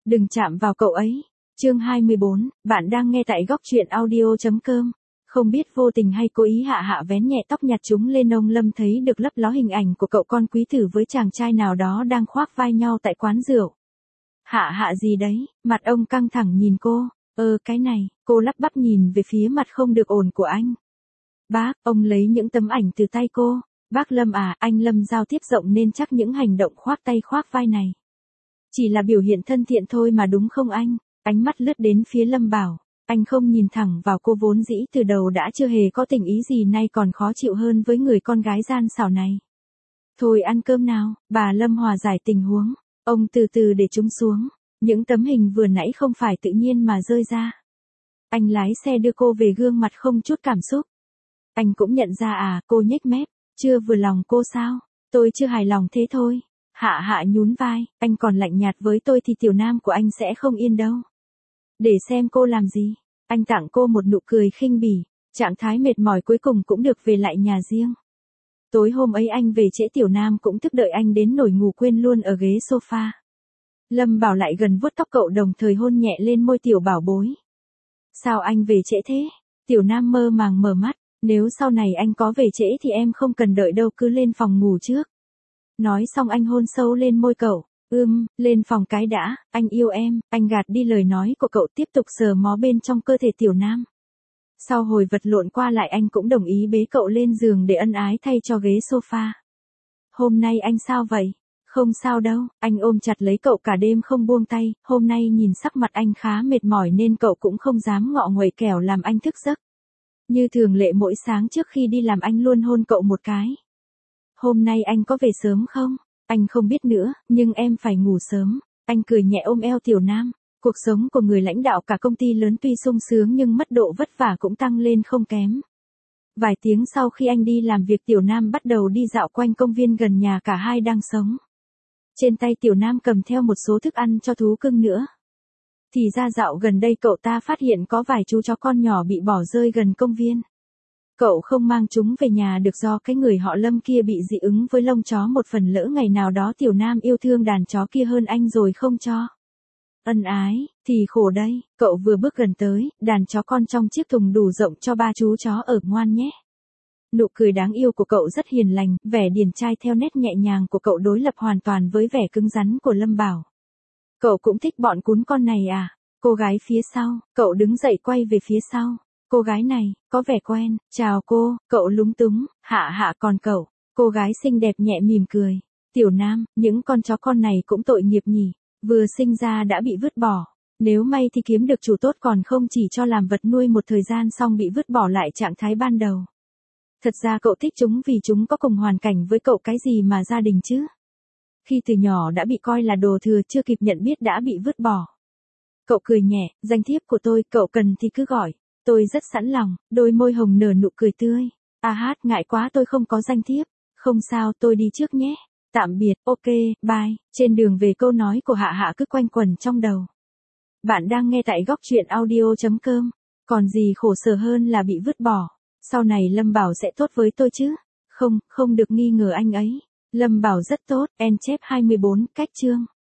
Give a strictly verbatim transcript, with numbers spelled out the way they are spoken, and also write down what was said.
Đừng chạm vào cậu ấy. Chương hai mươi bốn, bạn đang nghe tại góc truyện audio.com. Không biết vô tình hay cố ý Hạ Hạ vén nhẹ tóc nhặt chúng lên, ông Lâm thấy được lấp ló hình ảnh của cậu con quý tử với chàng trai nào đó đang khoác vai nhau tại quán rượu. Hạ Hạ gì đấy, mặt ông căng thẳng nhìn cô, ơ cái này, cô lắp bắp nhìn về phía mặt không được ổn của anh. Bác, ông lấy những tấm ảnh từ tay cô, bác Lâm à, anh Lâm giao tiếp rộng nên chắc những hành động khoác tay khoác vai này chỉ là biểu hiện thân thiện thôi mà đúng không anh? Ánh mắt lướt đến phía Lâm Bảo, anh không nhìn thẳng vào cô, vốn dĩ từ đầu đã chưa hề có tình ý gì, nay còn khó chịu hơn với người con gái gian xảo này. Thôi ăn cơm nào, bà Lâm hòa giải tình huống, ông từ từ để chúng xuống, những tấm hình vừa nãy không phải tự nhiên mà rơi ra. Anh lái xe đưa cô về, gương mặt không chút cảm xúc. Anh cũng nhận ra à, cô nhếch mép, chưa vừa lòng cô sao? Tôi chưa hài lòng thế thôi. Hạ Hạ nhún vai, anh còn lạnh nhạt với tôi thì tiểu nam của anh sẽ không yên đâu. Để xem cô làm gì. Anh tặng cô một nụ cười khinh bỉ, trạng thái mệt mỏi cuối cùng cũng được về lại nhà riêng. Tối hôm ấy anh về trễ, tiểu nam cũng thức đợi anh đến nỗi ngủ quên luôn ở ghế sofa. Lâm Bảo lại gần vuốt tóc cậu, đồng thời hôn nhẹ lên môi tiểu bảo bối. Sao anh về trễ thế? Tiểu nam mơ màng mở mắt, nếu sau này anh có về trễ thì em không cần đợi đâu, cứ lên phòng ngủ trước. Nói xong anh hôn sâu lên môi cậu. Ưm, lên phòng cái đã, anh yêu em. Anh gạt đi lời nói của cậu, tiếp tục sờ mó bên trong cơ thể tiểu nam. Sau hồi vật lộn qua lại, anh cũng đồng ý bế cậu lên giường để ân ái thay cho ghế sofa. Hôm nay anh sao vậy? Không sao đâu, anh ôm chặt lấy cậu cả đêm không buông tay. Hôm nay nhìn sắc mặt anh khá mệt mỏi nên cậu cũng không dám ngọ nguậy kẻo làm anh thức giấc. Như thường lệ mỗi sáng trước khi đi làm anh luôn hôn cậu một cái. Hôm nay anh có về sớm không? Anh không biết nữa, nhưng em phải ngủ sớm. Anh cười nhẹ ôm eo tiểu nam. Cuộc sống của người lãnh đạo cả công ty lớn tuy sung sướng nhưng mức độ vất vả cũng tăng lên không kém. Vài tiếng sau khi anh đi làm việc, tiểu nam bắt đầu đi dạo quanh công viên gần nhà cả hai đang sống. Trên tay tiểu nam cầm theo một số thức ăn cho thú cưng nữa. Thì ra dạo gần đây cậu ta phát hiện có vài chú chó con nhỏ bị bỏ rơi gần công viên. Cậu không mang chúng về nhà được do cái người họ Lâm kia bị dị ứng với lông chó, một phần lỡ ngày nào đó tiểu nam yêu thương đàn chó kia hơn anh rồi không cho. Ân ái, thì khổ đây, cậu vừa bước gần tới, đàn chó con trong chiếc thùng đủ rộng cho ba chú chó ở, ngoan nhé. Nụ cười đáng yêu của cậu rất hiền lành, vẻ điển trai theo nét nhẹ nhàng của cậu đối lập hoàn toàn với vẻ cứng rắn của Lâm Bảo. Cậu cũng thích bọn cún con này à? Cô gái phía sau, cậu đứng dậy quay về phía sau. Cô gái này, có vẻ quen, chào cô, cậu lúng túng. Hạ Hạ còn cậu, cô gái xinh đẹp nhẹ mỉm cười. Tiểu nam, những con chó con này cũng tội nghiệp nhỉ, vừa sinh ra đã bị vứt bỏ. Nếu may thì kiếm được chủ tốt, còn không chỉ cho làm vật nuôi một thời gian xong bị vứt bỏ lại trạng thái ban đầu. Thật ra cậu thích chúng vì chúng có cùng hoàn cảnh với cậu, cái gì mà gia đình chứ. Khi từ nhỏ đã bị coi là đồ thừa, chưa kịp nhận biết đã bị vứt bỏ. Cậu cười nhẹ, danh thiếp của tôi, cậu cần thì cứ gọi. Tôi rất sẵn lòng. Đôi môi hồng nở nụ cười tươi. À hát, ngại quá tôi không có danh thiếp. Không sao, tôi đi trước nhé. Tạm biệt, ok, bye. Trên đường về, câu nói của Hạ Hạ cứ quanh quẩn trong đầu. Bạn đang nghe tại góc truyện audio.com. Còn gì khổ sở hơn là bị vứt bỏ. Sau này Lâm Bảo sẽ tốt với tôi chứ? Không, không được nghi ngờ anh ấy. Lâm Bảo rất tốt. En chép hai mươi bốn, cách chương.